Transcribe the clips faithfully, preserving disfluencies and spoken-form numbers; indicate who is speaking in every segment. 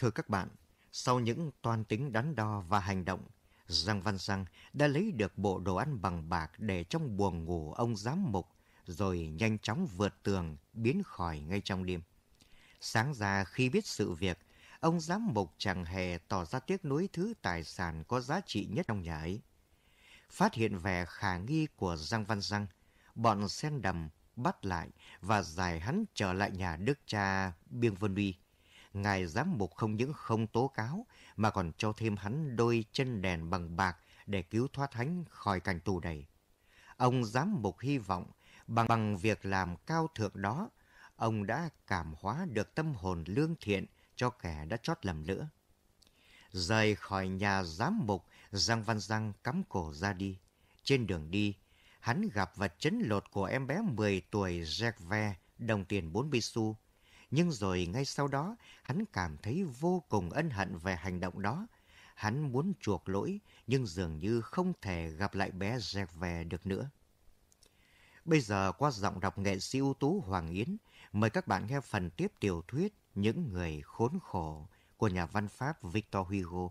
Speaker 1: Thưa các bạn, sau những toan tính đắn đo và hành động, Giang Văn Giang đã lấy được bộ đồ ăn bằng bạc để trong buồng ngủ ông giám mục, rồi nhanh chóng vượt tường, biến khỏi ngay trong đêm. Sáng ra khi biết sự việc, ông giám mục chẳng hề tỏ ra tiếc nuối thứ tài sản có giá trị nhất trong nhà ấy. Phát hiện vẻ khả nghi của Giang Văn Giang, bọn sen đầm bắt lại và giải hắn trở lại nhà đức cha Biêng Vân Uy. Ngài giám mục không những không tố cáo mà còn cho thêm hắn đôi chân đèn bằng bạc để cứu thoát hắn khỏi cảnh tù đầy. Ông giám mục hy vọng bằng, bằng việc làm cao thượng đó, ông đã cảm hóa được tâm hồn lương thiện cho kẻ đã trót lầm lỡ. Rời khỏi nhà giám mục, Giang Văn Giang cắm cổ ra đi. Trên đường đi, hắn gặp và trấn lột của em bé mười tuổi Gervais đồng tiền bốn mươi xu. Nhưng rồi ngay sau đó, hắn cảm thấy vô cùng ân hận về hành động đó. Hắn muốn chuộc lỗi, nhưng dường như không thể gặp lại bé Gervais được nữa. Bây giờ qua giọng đọc nghệ sĩ ưu tú Hoàng Yến, mời các bạn nghe phần tiếp tiểu thuyết Những Người Khốn Khổ của nhà văn Pháp Victor Hugo.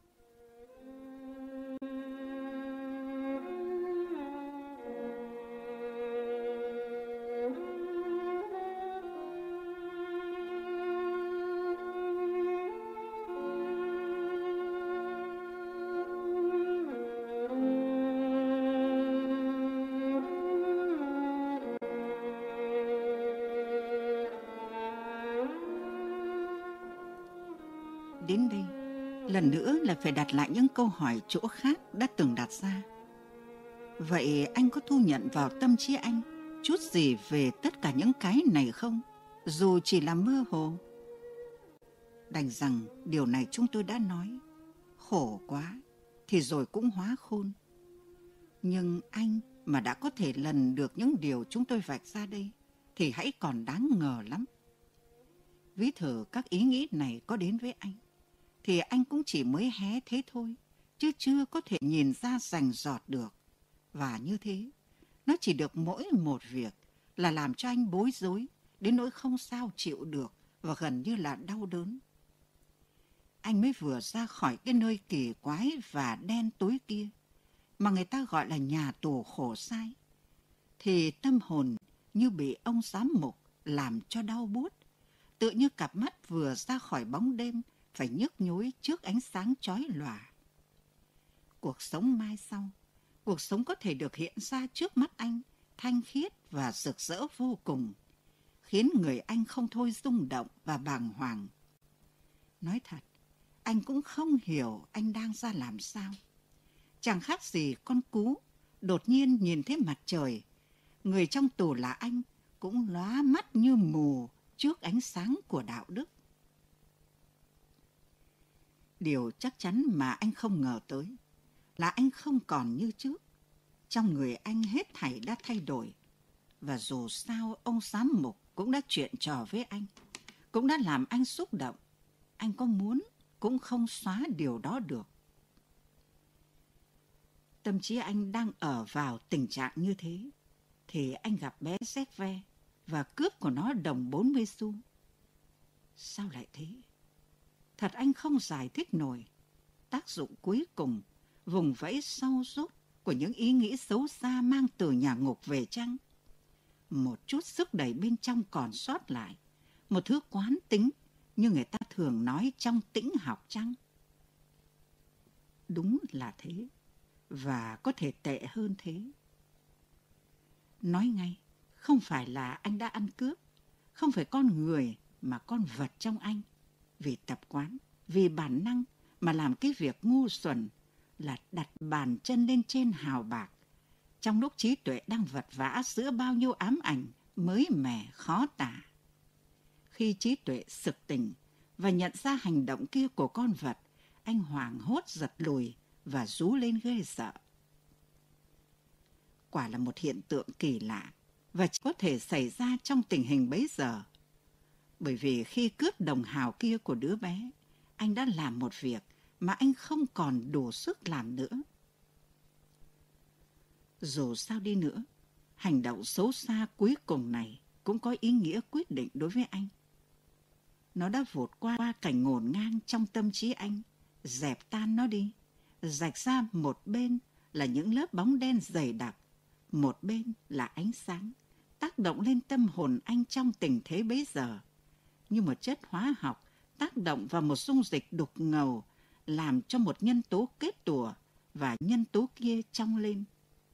Speaker 2: Đến đây, lần nữa là phải đặt lại những câu hỏi chỗ khác đã từng đặt ra. Vậy anh có thu nhận vào tâm trí anh chút gì về tất cả những cái này không? Dù chỉ là mơ hồ. Đành rằng điều này chúng tôi đã nói. Khổ quá, thì rồi cũng hóa khôn. Nhưng anh mà đã có thể lần được những điều chúng tôi vạch ra đây, thì hãy còn đáng ngờ lắm. Ví thử các ý nghĩ này có đến với anh, thì anh cũng chỉ mới hé thế thôi, chứ chưa có thể nhìn ra rành rọt được. Và như thế, nó chỉ được mỗi một việc là làm cho anh bối rối, đến nỗi không sao chịu được và gần như là đau đớn. Anh mới vừa ra khỏi cái nơi kỳ quái và đen tối kia, mà người ta gọi là nhà tù khổ sai, thì tâm hồn như bị ông giám mục làm cho đau buốt, tựa như cặp mắt vừa ra khỏi bóng đêm phải nhức nhối trước ánh sáng chói lòa. Cuộc sống mai sau, cuộc sống có thể được hiện ra trước mắt anh, thanh khiết và rực rỡ vô cùng, khiến người anh không thôi rung động và bàng hoàng. Nói thật, anh cũng không hiểu anh đang ra làm sao. Chẳng khác gì con cú đột nhiên nhìn thấy mặt trời. Người trong tù là anh cũng lóa mắt như mù trước ánh sáng của đạo đức. Điều chắc chắn mà anh không ngờ tới là anh không còn như trước. Trong người anh hết thảy đã thay đổi. Và dù sao ông giám mục cũng đã chuyện trò với anh, cũng đã làm anh xúc động. Anh có muốn cũng không xóa điều đó được. Tâm trí anh đang ở vào tình trạng như thế, thì anh gặp bé Gervais và cướp của nó đồng bốn mươi xu. Sao lại thế? Thật anh không giải thích nổi. Tác dụng cuối cùng, vùng vẫy sau rốt của những ý nghĩ xấu xa mang từ nhà ngục về chăng? Một chút sức đẩy bên trong còn sót lại, một thứ quán tính như người ta thường nói trong tĩnh học chăng? Đúng là thế, và có thể tệ hơn thế. Nói ngay, không phải là anh đã ăn cướp, không phải con người mà con vật trong anh. Vì tập quán, vì bản năng mà làm cái việc ngu xuẩn là đặt bàn chân lên trên hào bạc, trong lúc trí tuệ đang vật vã giữa bao nhiêu ám ảnh mới mẻ khó tả. Khi trí tuệ sực tỉnh và nhận ra hành động kia của con vật, anh hoảng hốt giật lùi và rú lên ghê sợ. Quả là một hiện tượng kỳ lạ và chỉ có thể xảy ra trong tình hình bấy giờ. Bởi vì khi cướp đồng hào kia của đứa bé, anh đã làm một việc mà anh không còn đủ sức làm nữa. Dù sao đi nữa, hành động xấu xa cuối cùng này cũng có ý nghĩa quyết định đối với anh. Nó đã vụt qua, qua cảnh ngổn ngang trong tâm trí anh, dẹp tan nó đi, rạch ra một bên là những lớp bóng đen dày đặc, một bên là ánh sáng, tác động lên tâm hồn anh trong tình thế bấy giờ, như một chất hóa học tác động vào một dung dịch đục ngầu, làm cho một nhân tố kết tủa và nhân tố kia trong lên.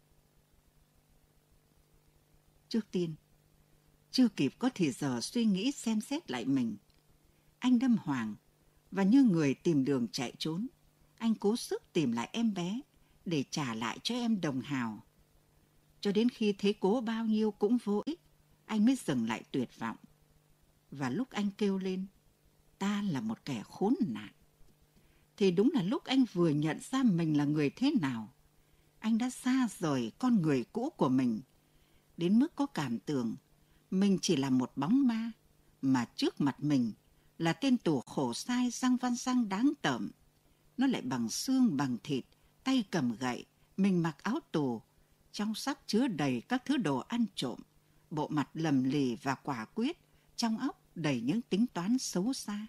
Speaker 2: Trước tiên, chưa kịp có thì giờ suy nghĩ xem xét lại mình, anh đâm hoàng và như người tìm đường chạy trốn, anh cố sức tìm lại em bé để trả lại cho em đồng hào. Cho đến khi thấy cố bao nhiêu cũng vô ích, anh mới dừng lại tuyệt vọng. Và lúc anh kêu lên, ta là một kẻ khốn nạn, thì đúng là lúc anh vừa nhận ra mình là người thế nào. Anh đã xa rời con người cũ của mình, đến mức có cảm tưởng mình chỉ là một bóng ma, mà trước mặt mình là tên tù khổ sai Giang Văn Giang đáng tởm. Nó lại bằng xương bằng thịt, tay cầm gậy, mình mặc áo tù, trong xác chứa đầy các thứ đồ ăn trộm, bộ mặt lầm lì và quả quyết, trong óc đầy những tính toán xấu xa.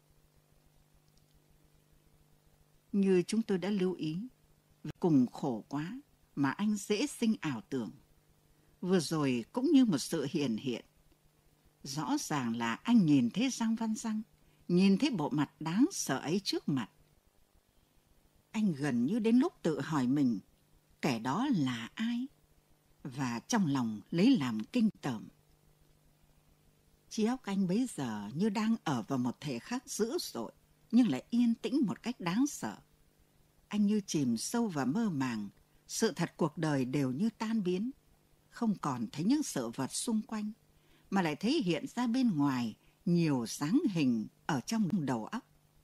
Speaker 2: Như chúng tôi đã lưu ý, cùng khổ quá mà anh dễ sinh ảo tưởng. Vừa rồi cũng như một sự hiển hiện. Rõ ràng là anh nhìn thấy Giang Văn Giang, nhìn thấy bộ mặt đáng sợ ấy trước mặt. Anh gần như đến lúc tự hỏi mình, kẻ đó là ai? Và trong lòng lấy làm kinh tởm. Trí óc anh bấy giờ như đang ở vào một thể khác dữ dội, nhưng lại yên tĩnh một cách đáng sợ. Anh như chìm sâu vào mơ màng, sự thật cuộc đời đều như tan biến, không còn thấy những sự vật xung quanh, mà lại thấy hiện ra bên ngoài nhiều dáng hình ở trong đầu óc.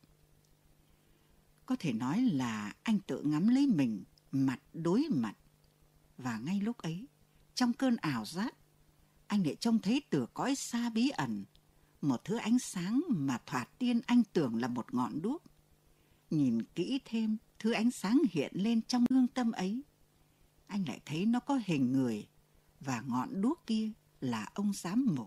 Speaker 2: Có thể nói là anh tự ngắm lấy mình mặt đối mặt. Và ngay lúc ấy, trong cơn ảo giác, anh lại trông thấy từ cõi xa bí ẩn một thứ ánh sáng mà thoạt tiên anh tưởng là một ngọn đuốc. Nhìn kỹ thêm thứ ánh sáng hiện lên trong lương tâm ấy, anh lại thấy nó có hình người, và ngọn đuốc kia là ông giám mục.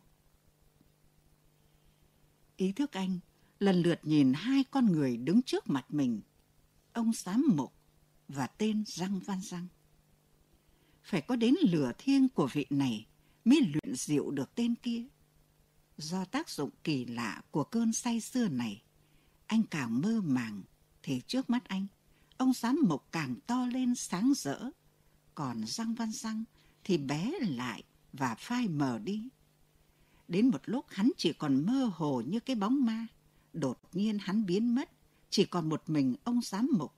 Speaker 2: Ý thức anh lần lượt nhìn hai con người đứng trước mặt mình, ông giám mục và tên Giang Văn Giang. Phải có đến lửa thiêng của vị này mới luyện dịu được tên kia. Do tác dụng kỳ lạ của cơn say sưa này, anh càng mơ màng, thì trước mắt anh, ông giám mục càng to lên sáng rỡ, còn Giang Văn Giang thì bé lại và phai mờ đi. Đến một lúc hắn chỉ còn mơ hồ như cái bóng ma, đột nhiên hắn biến mất, chỉ còn một mình ông giám mục.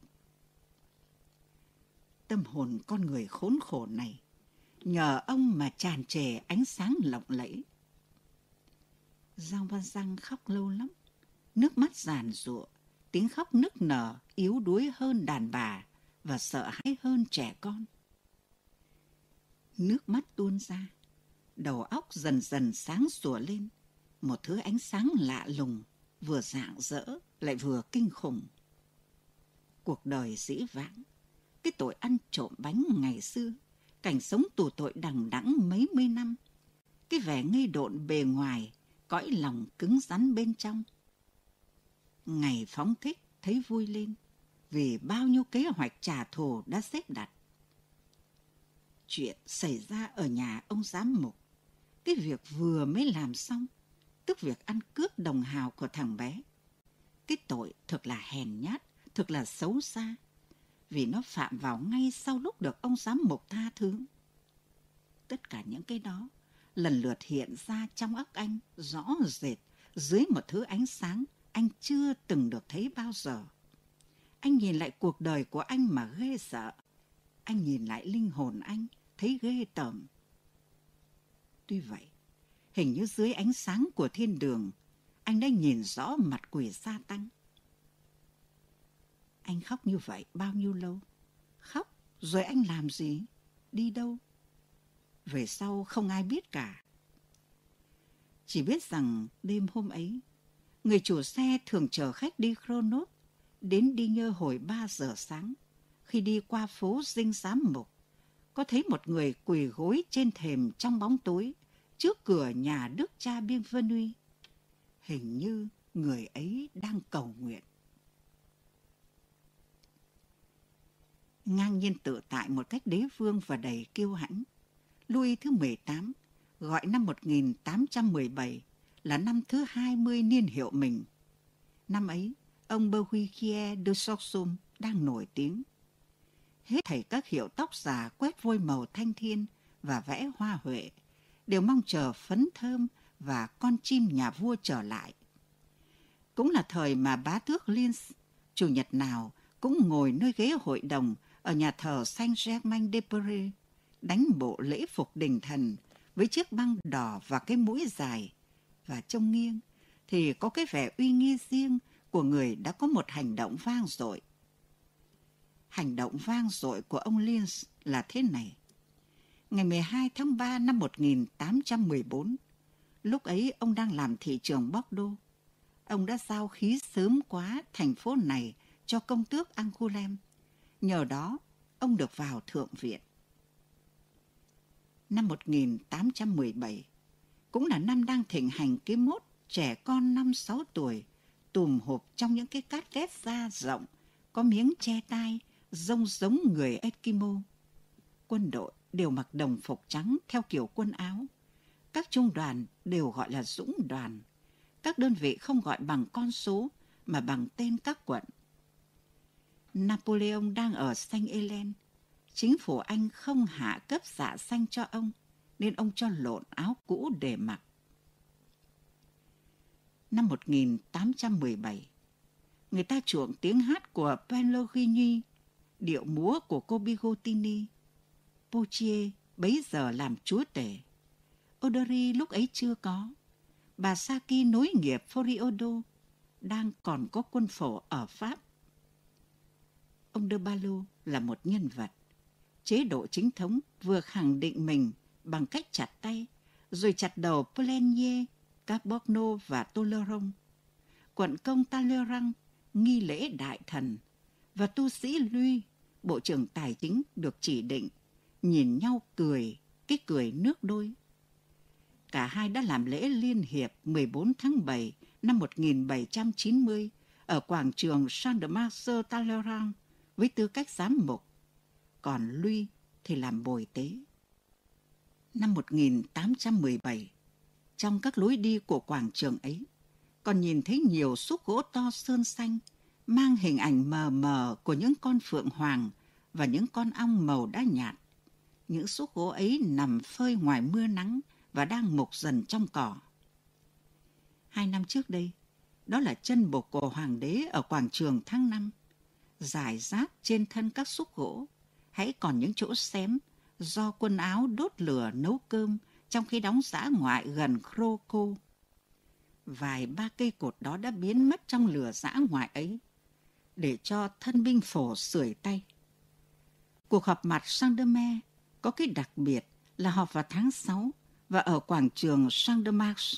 Speaker 2: Tâm hồn con người khốn khổ này, nhờ ông mà tràn trề ánh sáng lộng lẫy. Giang Văn Giang khóc lâu lắm, nước mắt giàn giụa, tiếng khóc nức nở yếu đuối hơn đàn bà và sợ hãi hơn trẻ con. Nước mắt tuôn ra, đầu óc dần dần sáng sủa lên, một thứ ánh sáng lạ lùng, vừa rạng rỡ lại vừa kinh khủng. Cuộc đời dĩ vãng, cái tội ăn trộm bánh ngày xưa, cảnh sống tù tội đằng đẵng mấy mươi năm, cái vẻ ngây độn bề ngoài, cõi lòng cứng rắn bên trong. Ngày phóng thích thấy vui lên, vì bao nhiêu kế hoạch trả thù đã xếp đặt. Chuyện xảy ra ở nhà ông giám mục, cái việc vừa mới làm xong, tức việc ăn cướp đồng hào của thằng bé. Cái tội thực là hèn nhát, thực là xấu xa, vì nó phạm vào ngay sau lúc được ông giám mục tha thứ. Tất cả những cái đó lần lượt hiện ra trong óc anh rõ rệt dưới một thứ ánh sáng anh chưa từng được thấy bao giờ. Anh nhìn lại cuộc đời của anh mà ghê sợ. Anh nhìn lại linh hồn anh thấy ghê tởm. Tuy vậy, hình như dưới ánh sáng của thiên đường, anh đã nhìn rõ mặt quỷ sa tăng. Anh khóc như vậy bao nhiêu lâu? Khóc rồi anh làm gì? Đi đâu? Về sau không ai biết cả. Chỉ biết rằng đêm hôm ấy, người chủ xe thường chở khách đi Kronos, đến đi nhơ hồi ba giờ sáng. Khi đi qua phố Dinh Giám Mục, có thấy một người quỳ gối trên thềm trong bóng tối, trước cửa nhà đức cha Bienvenue. Hình như người ấy đang cầu nguyện. Ngang nhiên tự tại một cách đế vương và đầy kiêu hãnh, Louis thứ mười tám gọi năm một nghìn tám trăm mười bảy là năm thứ hai mươi niên hiệu mình. Năm ấy, ông Bouvier de Soissons đang nổi tiếng. Hết thảy các hiệu tóc giả quét vôi màu thanh thiên và vẽ hoa huệ đều mong chờ phấn thơm và con chim nhà vua trở lại. Cũng là thời mà bá tước Lens chủ nhật nào cũng ngồi nơi ghế hội đồng ở nhà thờ Saint-Germain-des-Prés, đánh bộ lễ phục đình thần với chiếc băng đỏ và cái mũi dài, và trông nghiêng thì có cái vẻ uy nghi riêng của người đã có một hành động vang dội. Hành động vang dội của ông Lens là thế này. Ngày mười hai tháng ba năm một nghìn tám trăm mười bốn, lúc ấy ông đang làm thị trưởng Bordeaux, ông đã giao khí sớm quá thành phố này cho công tước Angoulême. Nhờ đó, ông được vào Thượng viện. Năm một nghìn tám trăm mười bảy, cũng là năm đang thịnh hành cái mốt trẻ con năm sáu tuổi tùm hụp trong những cái cát ghét da rộng, có miếng che tai, rông giống người Eskimo. Quân đội đều mặc đồng phục trắng theo kiểu quân áo. Các trung đoàn đều gọi là dũng đoàn. Các đơn vị không gọi bằng con số mà bằng tên các quận. Napoleon đang ở Saint-Hélène. Chính phủ Anh không hạ cấp dạ xanh cho ông, nên ông cho lộn áo cũ để mặc. Năm một nghìn tám trăm mười bảy, người ta chuộng tiếng hát của Pellegrini, điệu múa của cô Bigotini. Poitiers bấy giờ làm chúa tể. Odori lúc ấy chưa có. Bà Saki nối nghiệp Foriodo, đang còn có quân phổ ở Pháp. Ông de Ballot là một nhân vật. Chế độ chính thống vừa khẳng định mình bằng cách chặt tay, rồi chặt đầu Plenier, Carbonneau và Tolleron. Quận công Talleyrand nghi lễ đại thần, và tu sĩ Louis, bộ trưởng tài chính được chỉ định, nhìn nhau cười, cái cười nước đôi. Cả hai đã làm lễ liên hiệp mười bốn tháng bảy năm một nghìn bảy trăm chín mươi ở quảng trường Champ-de-Mars Talleyrand với tư cách giám mục, còn Louis thì làm bồi tế. Năm một nghìn tám trăm mười bảy, trong các lối đi của quảng trường ấy, còn nhìn thấy nhiều xúc gỗ to sơn xanh, mang hình ảnh mờ mờ của những con phượng hoàng và những con ong màu đá nhạt. Những xúc gỗ ấy nằm phơi ngoài mưa nắng và đang mục dần trong cỏ. Hai năm trước đây, đó là chân bục của hoàng đế ở quảng trường tháng năm. Rải rác trên thân các xúc gỗ, hãy còn những chỗ xém do quân áo đốt lửa nấu cơm trong khi đóng dã ngoại gần Croco. Vài ba cây cột đó đã biến mất trong lửa dã ngoại ấy, để cho thân binh phổ sưởi tay. Cuộc họp mặt Saint-Denis có cái đặc biệt là họp vào tháng sáu và ở quảng trường Champ-de-Mars.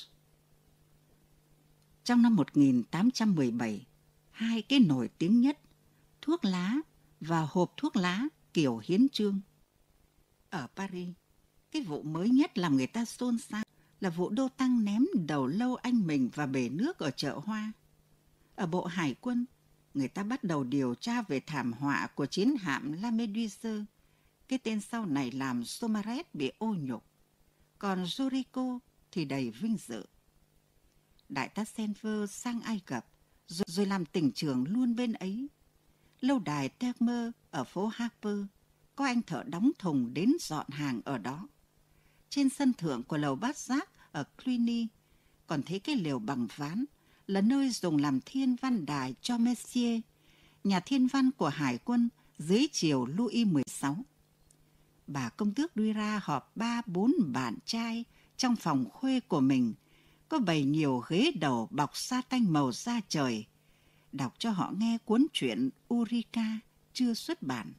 Speaker 2: Trong năm một nghìn tám trăm mười bảy, hai cái nổi tiếng nhất, thuốc lá và hộp thuốc lá kiểu hiến chương. Ở Paris, cái vụ mới nhất làm người ta xôn xao là vụ Đô Tăng ném đầu lâu anh mình vào bể nước ở chợ Hoa. Ở Bộ Hải quân, người ta bắt đầu điều tra về thảm họa của chiến hạm La Méduse, cái tên sau này làm Somaret bị ô nhục, còn Joricho thì đầy vinh dự. Đại tá Senver sang Ai Cập, rồi, rồi làm tỉnh trưởng luôn bên ấy. Lâu đài Termer ở phố Harper, có anh thợ đóng thùng đến dọn hàng ở đó. Trên sân thượng của lầu Bát Giác ở Cluny, còn thấy cái lều bằng ván là nơi dùng làm thiên văn đài cho Messier, nhà thiên văn của Hải quân dưới triều Louis mười sáu. Bà công tước Duira họp ba bốn bạn trai trong phòng khuê của mình, có bày nhiều ghế đầu bọc sa tanh màu da trời, đọc cho họ nghe cuốn truyện Eureka chưa xuất bản.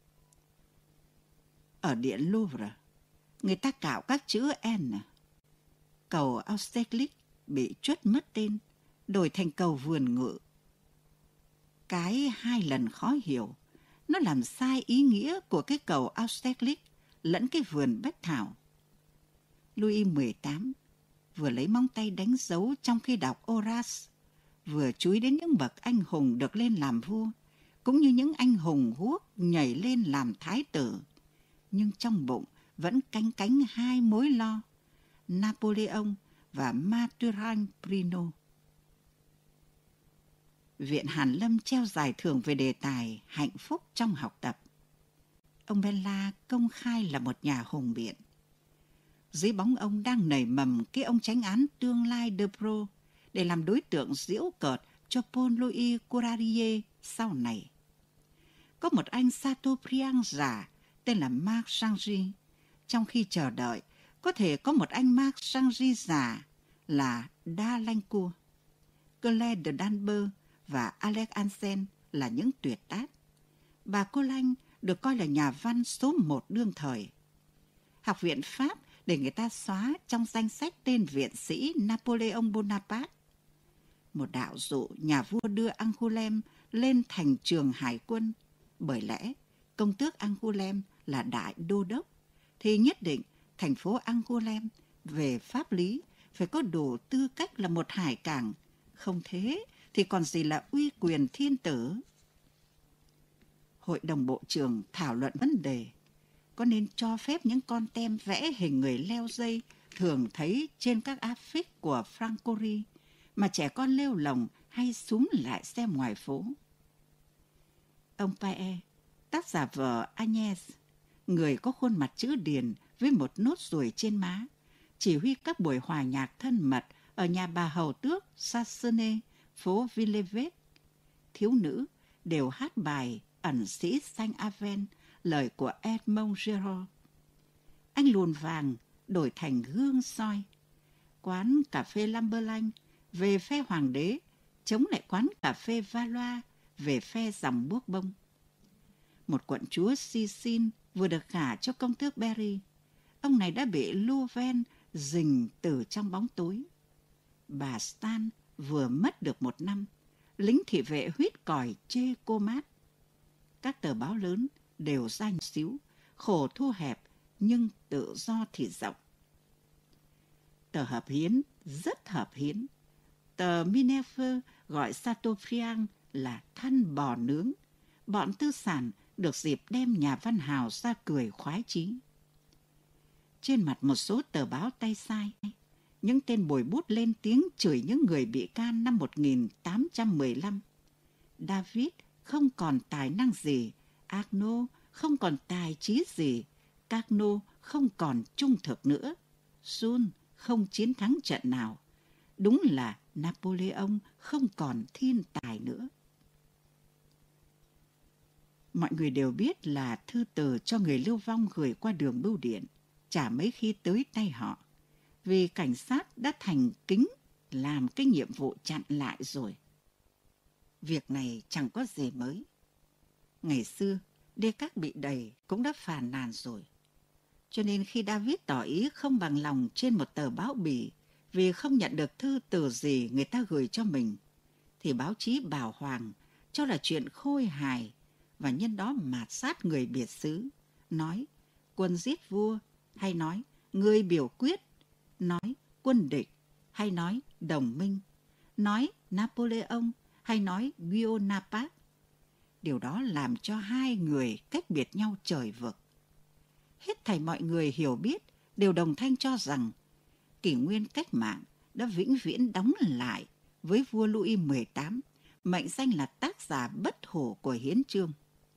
Speaker 2: Ở điện Louvre, người ta cạo các chữ N. Cầu Austerlitz bị truất mất tên, đổi thành cầu vườn ngự. Cái hai lần khó hiểu, nó làm sai ý nghĩa của cái cầu Austerlitz lẫn cái vườn bách thảo. Louis mười tám vừa lấy móng tay đánh dấu trong khi đọc Horace, vừa chú ý đến những bậc anh hùng được lên làm vua, cũng như những anh hùng guốc nhảy lên làm thái tử. Nhưng trong bụng vẫn canh cánh hai mối lo, Napoleon và Mathurin Brino. Viện Hàn Lâm treo giải thưởng về đề tài hạnh phúc trong học tập. Ông Bella công khai là một nhà hùng biện. Dưới bóng ông đang nảy mầm cái ông chánh án tương lai De Pro để làm đối tượng giễu cợt cho Paul Louis Courarier sau này. Có một anh Chateaubriand giả tên là Marc Changry, trong khi chờ đợi có thể có một anh Marc Changry giả là Dalincourt. Claire de Danber và Alex Ansen là những tuyệt tác. Bà Coline được coi là nhà văn số một đương thời. Học viện Pháp để người ta xóa trong danh sách tên viện sĩ Napoleon Bonaparte. Một đạo dụ nhà vua đưa Angoulême lên thành trường hải quân, bởi lẽ công tước Angoulême là đại đô đốc, thì nhất định thành phố Angoulême về pháp lý phải có đủ tư cách là một hải cảng, không thế thì còn gì là uy quyền thiên tử. Hội đồng Bộ trưởng thảo luận vấn đề có nên cho phép những con tem vẽ hình người leo dây thường thấy trên các áp phích của Francory mà trẻ con lêu lồng hay xúm lại xem ngoài phố. Ông Pae, tác giả vở Agnes, người có khuôn mặt chữ điền với một nốt ruồi trên má, chỉ huy các buổi hòa nhạc thân mật ở nhà bà hầu tước Sassone, phố Villevêt. Thiếu nữ đều hát bài Ẩn sĩ Saint Aven, lời của Edmond Giraud. Anh luồn vàng đổi thành gương soi. Quán cà phê Lamberlain về phe hoàng đế, chống lại quán cà phê Valois về phe dòng buốc bông. Một quận chúa Sicile vừa được gả cho công tước Berry. Ông này đã bị Louvain rình từ trong bóng tối. Bà Stan vừa mất được một năm. Lính thị vệ huýt còi chê cô mát. Các tờ báo lớn đều ra nhỏ xíu, khổ thu hẹp nhưng tự do thì rộng. Tờ Hợp Hiến rất hợp hiến. Tờ Minerve gọi Chateaubriand là thân bò nướng. Bọn tư sản được dịp đem nhà văn hào ra cười khoái chí. Trên mặt một số tờ báo tay sai, những tên bồi bút lên tiếng chửi những người bị can năm một nghìn tám trăm mười lăm. David không còn tài năng gì, Arnaud không còn tài trí gì, Carnot không còn trung thực nữa, Jules không chiến thắng trận nào. Đúng là Napoleon không còn thiên tài nữa. Mọi người đều biết là thư từ cho người lưu vong gửi qua đường bưu điện chả mấy khi tới tay họ, vì cảnh sát đã thành kính làm cái nhiệm vụ chặn lại rồi. Việc này chẳng có gì mới. Ngày xưa, Descartes bị đầy cũng đã phàn nàn rồi. Cho nên khi David tỏ ý không bằng lòng trên một tờ báo bì vì không nhận được thư từ gì người ta gửi cho mình, thì báo chí bảo Hoàng cho là chuyện khôi hài và nhân đó mạt sát người biệt xứ, nói quân giết vua hay nói người biểu quyết, nói quân địch hay nói đồng minh, nói Napoleon hay nói Buonaparte. Điều đó làm cho hai người cách biệt nhau trời vực. Hết thảy mọi người hiểu biết đều đồng thanh cho rằng kỷ nguyên cách mạng đã vĩnh viễn đóng lại với vua Louis mười tám, mệnh danh là tác giả bất hủ của hiến chương.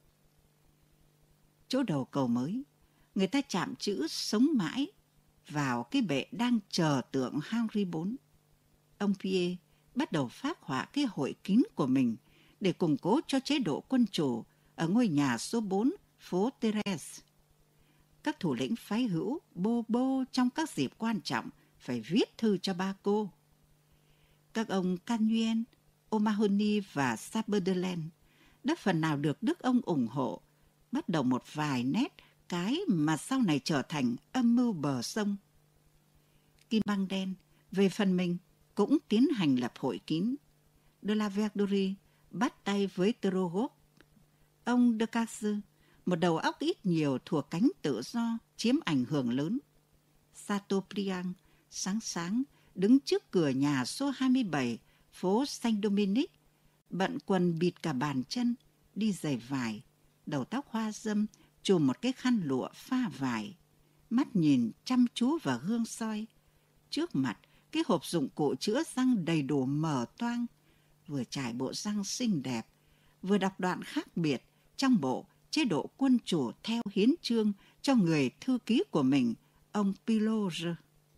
Speaker 2: Chỗ đầu cầu mới, người ta chạm chữ sống mãi vào cái bệ đang chờ tượng Henry the Fourth. Ông Pierre bắt đầu phác họa cái hội kín của mình để củng cố cho chế độ quân chủ ở ngôi nhà số bốn phố Thérèse. Các thủ lĩnh phái hữu bô bô trong các dịp quan trọng phải viết thư cho ba cô. Các ông Canuel, O'Mahony và Chamberlain đã phần nào được Đức ông ủng hộ, bắt đầu một vài nét cái mà sau này trở thành âm mưu bờ sông. Kim Băng Đen về phần mình cũng tiến hành lập hội kín. De la Verderie bắt tay với Turgot. Ông De Casse, một đầu óc ít nhiều thuộc cánh tự do, chiếm ảnh hưởng lớn. Chateaubriand sáng sáng đứng trước cửa nhà số hai mươi bảy phố Saint-Dominique, bận quần bịt cả bàn chân, đi giày vải, đầu tóc hoa râm, trùm một cái khăn lụa pha vải, mắt nhìn chăm chú vào gương soi. Trước mặt, cái hộp dụng cụ chữa răng đầy đủ mở toang, vừa trải bộ răng xinh đẹp, vừa đọc đoạn khác biệt trong bộ chế độ quân chủ theo hiến chương cho người thư ký của mình, ông Piloge.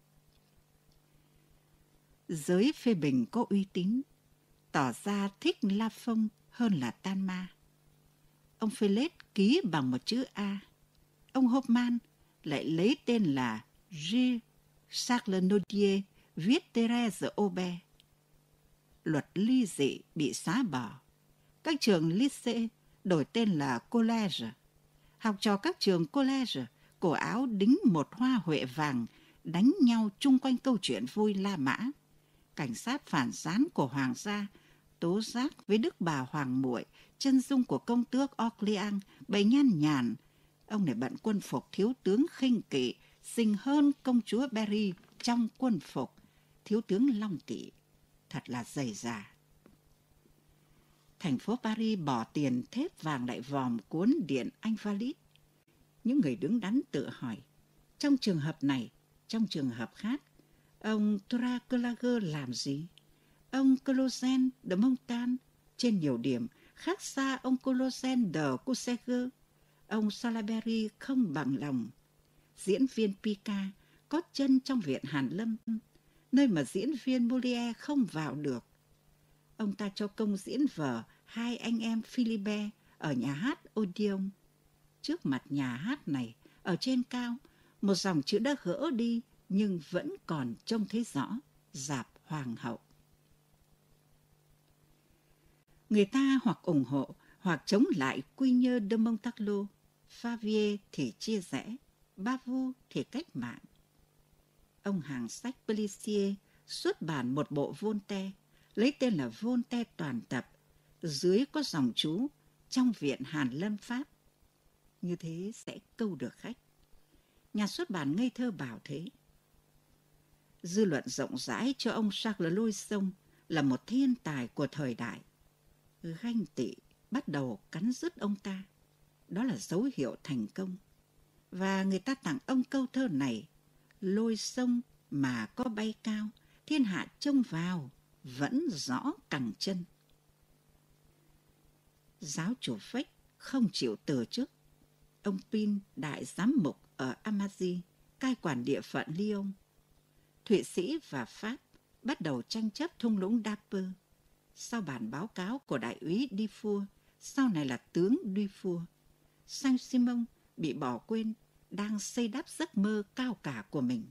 Speaker 2: Giới phê bình có uy tín tỏ ra thích La Phong hơn là Talma. Ông Fellet ký bằng một chữ A. Ông Hoffman lại lấy tên là Gilles Charles Nodier, viết Thérèse Aubert. Luật ly dị bị xóa bỏ. Các trường lycée đổi tên là college. Học trò các trường college cổ áo đính một hoa huệ vàng, đánh nhau chung quanh câu chuyện vui La Mã. Cảnh sát phản gián của hoàng gia tố giác với đức bà hoàng muội, chân dung của công tước Orléans bày nhan nhản. Ông này bận quân phục thiếu tướng khinh kỵ, xinh hơn công chúa Berry trong quân phục thiếu tướng Long Kỵ. Thật là dày dà. Thành phố Paris bỏ tiền thép vàng lại vòm cuốn điện Invalides. Những người đứng đắn tự hỏi, trong trường hợp này, trong trường hợp khác, ông Traclager làm gì? Ông Colosen de Montagne trên nhiều điểm khác xa ông Colosen de Coursegur. Ông Salaberry không bằng lòng. Diễn viên Picard có chân trong viện Hàn Lâm, nơi mà diễn viên Molière không vào được. Ông ta cho công diễn vở Hai anh em Philibert ở nhà hát Odeon. Trước mặt nhà hát này, ở trên cao, một dòng chữ đã gỡ đi nhưng vẫn còn trông thấy rõ, Dạp Hoàng hậu. Người ta hoặc ủng hộ hoặc chống lại Quy Nhơ de Montalot. Favier thì chia rẽ, Bavoux thì cách mạng. Ông hàng sách Pellissier xuất bản một bộ Voltaire, lấy tên là Voltaire toàn tập, dưới có dòng chú trong viện Hàn Lâm Pháp. Như thế sẽ câu được khách. Nhà xuất bản ngây thơ bảo thế. Dư luận rộng rãi cho ông Charles Loison là một thiên tài của thời đại. Ganh tị bắt đầu cắn rứt ông ta. Đó là dấu hiệu thành công. Và người ta tặng ông câu thơ này: lôi sông mà có bay cao, thiên hạ trông vào, vẫn rõ cẳng chân. Giáo chủ Phách không chịu từ chức. Ông Pin, đại giám mục ở Amazie, cai quản địa phận Lyon. Thụy Sĩ và Pháp bắt đầu tranh chấp thung lũng Dapper. Sau bản báo cáo của đại úy Dufour, sau này là tướng Dufour, Saint-Simon bị bỏ quên, đang xây đắp giấc mơ cao cả của mình.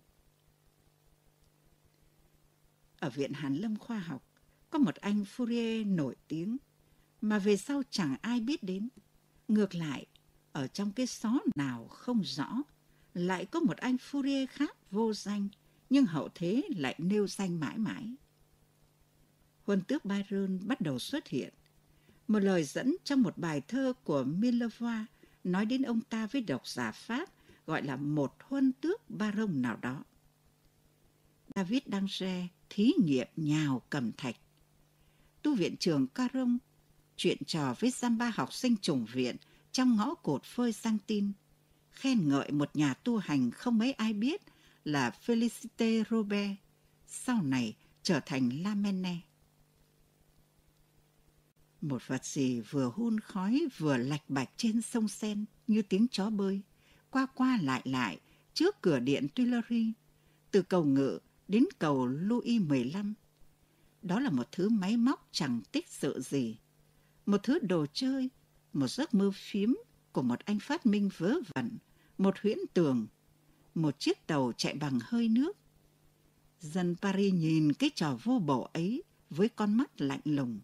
Speaker 2: Ở Viện Hàn Lâm Khoa học, có một anh Fourier nổi tiếng, mà về sau chẳng ai biết đến. Ngược lại, ở trong cái xó nào không rõ, lại có một anh Fourier khác vô danh, nhưng hậu thế lại nêu danh mãi mãi. Huân tước Byron bắt đầu xuất hiện. Một lời dẫn trong một bài thơ của Millevoye nói đến ông ta với độc giả Pháp, gọi là một huân tước Baron nào đó. David Danger thí nghiệm nhào cầm thạch. Tu viện trưởng Caron chuyện trò với giam ba học sinh chủng viện trong ngõ cột phơi sang tin, khen ngợi một nhà tu hành không mấy ai biết là Félicité Robert, sau này trở thành Lamennais. Một vật gì vừa hun khói vừa lạch bạch trên sông Seine như tiếng chó bơi, qua qua lại lại trước cửa điện Tuileries, từ cầu Ngự đến cầu Louis mười lăm. Đó là một thứ máy móc chẳng tích sự gì, một thứ đồ chơi, một giấc mơ phím của một anh phát minh vớ vẩn, một huyễn tưởng, một chiếc tàu chạy bằng hơi nước. Dân Paris nhìn cái trò vô bổ ấy với con mắt lạnh lùng.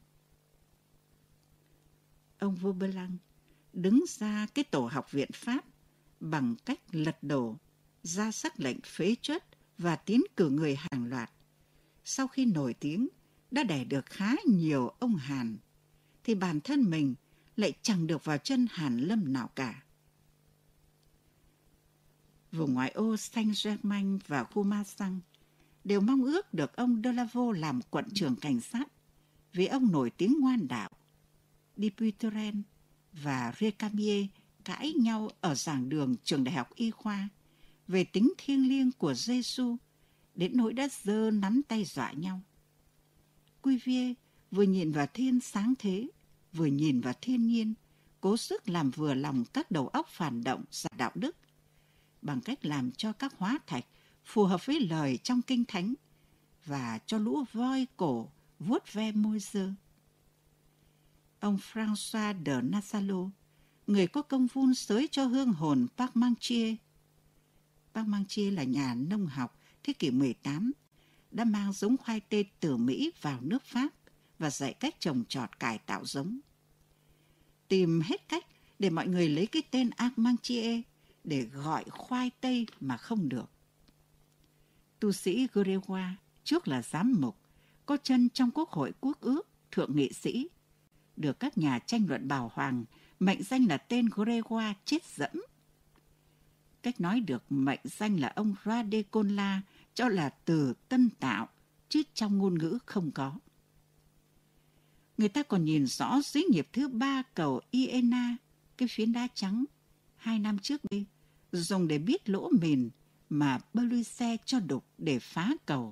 Speaker 2: Ông Vauberlang đứng ra cái tổ học viện Pháp bằng cách lật đổ, ra sắc lệnh phế truất và tiến cử người hàng loạt. Sau khi nổi tiếng đã đẻ được khá nhiều ông Hàn, thì bản thân mình lại chẳng được vào chân Hàn Lâm nào cả. Vùng ngoại ô Saint-Germain và khu Ma Sang đều mong ước được ông Delaveau làm quận trưởng cảnh sát. vì ông nổi tiếng ngoan đạo. Dupuytren và Recamier cãi nhau ở giảng đường trường đại học y khoa về tính thiêng liêng của Giêsu đến nỗi đã giơ nắm tay dọa nhau. Cuvier vừa nhìn vào thiên sáng thế, vừa nhìn vào thiên nhiên, cố sức làm vừa lòng các đầu óc phản động giả đạo đức bằng cách làm cho các hóa thạch phù hợp với lời trong Kinh Thánh và cho lũ voi cổ vuốt ve môi dơ. Ông François de Nassalo, người có công vun xới cho hương hồn Parmentier. Parmentier là nhà nông học thế kỷ mười tám, đã mang giống khoai tây từ Mỹ vào nước Pháp và dạy cách trồng trọt cải tạo giống. Tìm hết cách để mọi người lấy cái tên Armentier để gọi khoai tây mà không được. Tu sĩ Grégoire, trước là giám mục, có chân trong Quốc hội Quốc ước, thượng nghị sĩ, được các nhà tranh luận bảo hoàng mệnh danh là tên Grégoire chết dẫm. Cách nói được mệnh danh là ông Radeconla cho là từ tân tạo, chứ trong ngôn ngữ không có. Người ta còn nhìn rõ xí nghiệp thứ ba cầu Iéna, cái phiến đá trắng, hai năm trước đây, dùng để biết lỗ mìn mà Belize cho đục để phá cầu.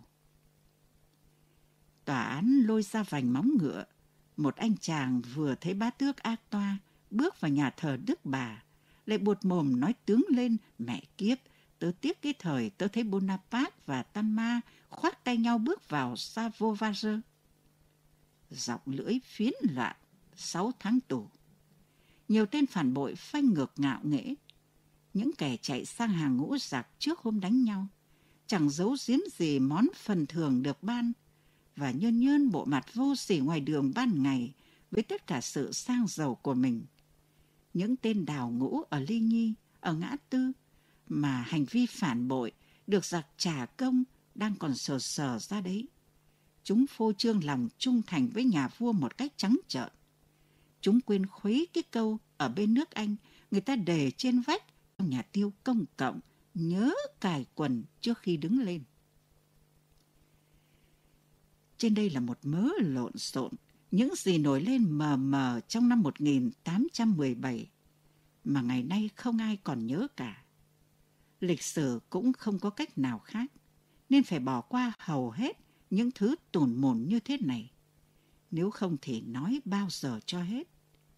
Speaker 2: Tòa án lôi ra vành móng ngựa, một anh chàng vừa thấy bá tước Artois bước vào nhà thờ Đức Bà, lại buột mồm nói tướng lên: mẹ kiếp, tớ tiếc cái thời tớ thấy Bonaparte và Talma khoát tay nhau bước vào Saint-Vauvage. Giọng lưỡi phiến loạn, sáu tháng tù. Nhiều tên phản bội phanh ngược ngạo nghễ. Những kẻ chạy sang hàng ngũ giặc trước hôm đánh nhau, chẳng giấu giếm gì món phần thưởng được ban, và nhơn nhơn bộ mặt vô sỉ ngoài đường ban ngày với tất cả sự sang giàu của mình. Những tên đào ngũ ở Ly Nhi, ở Ngã Tư, mà hành vi phản bội được giặc trả công đang còn sờ sờ ra đấy. Chúng phô trương lòng trung thành với nhà vua một cách trắng trợn. Chúng quên khuấy cái câu ở bên nước Anh người ta đề trên vách trong nhà tiêu công cộng: nhớ cài quần trước khi đứng lên. Trên đây là một mớ lộn xộn, những gì nổi lên mờ mờ trong năm một nghìn tám trăm mười bảy mà ngày nay không ai còn nhớ cả. Lịch sử cũng không có cách nào khác, nên phải bỏ qua hầu hết những thứ tủn mồn như thế này, nếu không thì nói bao giờ cho hết.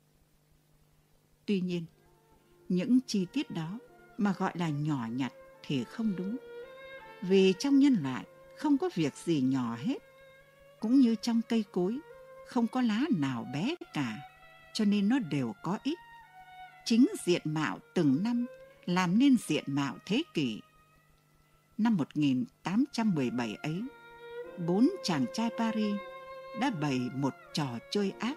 Speaker 2: Tuy nhiên, những chi tiết đó mà gọi là nhỏ nhặt thì không đúng, vì trong nhân loại không có việc gì nhỏ hết, cũng như trong cây cối không có lá nào bé cả, cho nên nó đều có ích. Chính diện mạo từng năm làm nên diện mạo thế kỷ. Năm một nghìn tám trăm mười bảy ấy, bốn chàng trai Paris đã bày một trò chơi ác.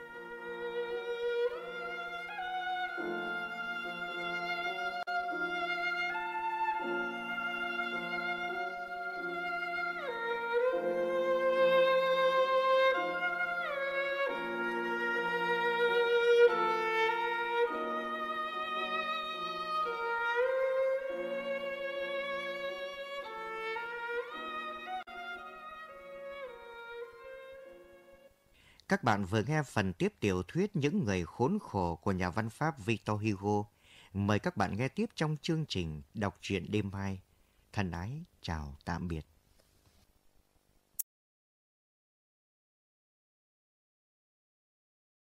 Speaker 1: Các bạn vừa nghe phần tiếp tiểu thuyết Những người khốn khổ của nhà văn Pháp Victor Hugo. Mời các bạn nghe tiếp trong chương trình Đọc truyện đêm mai. Thân ái, chào tạm biệt.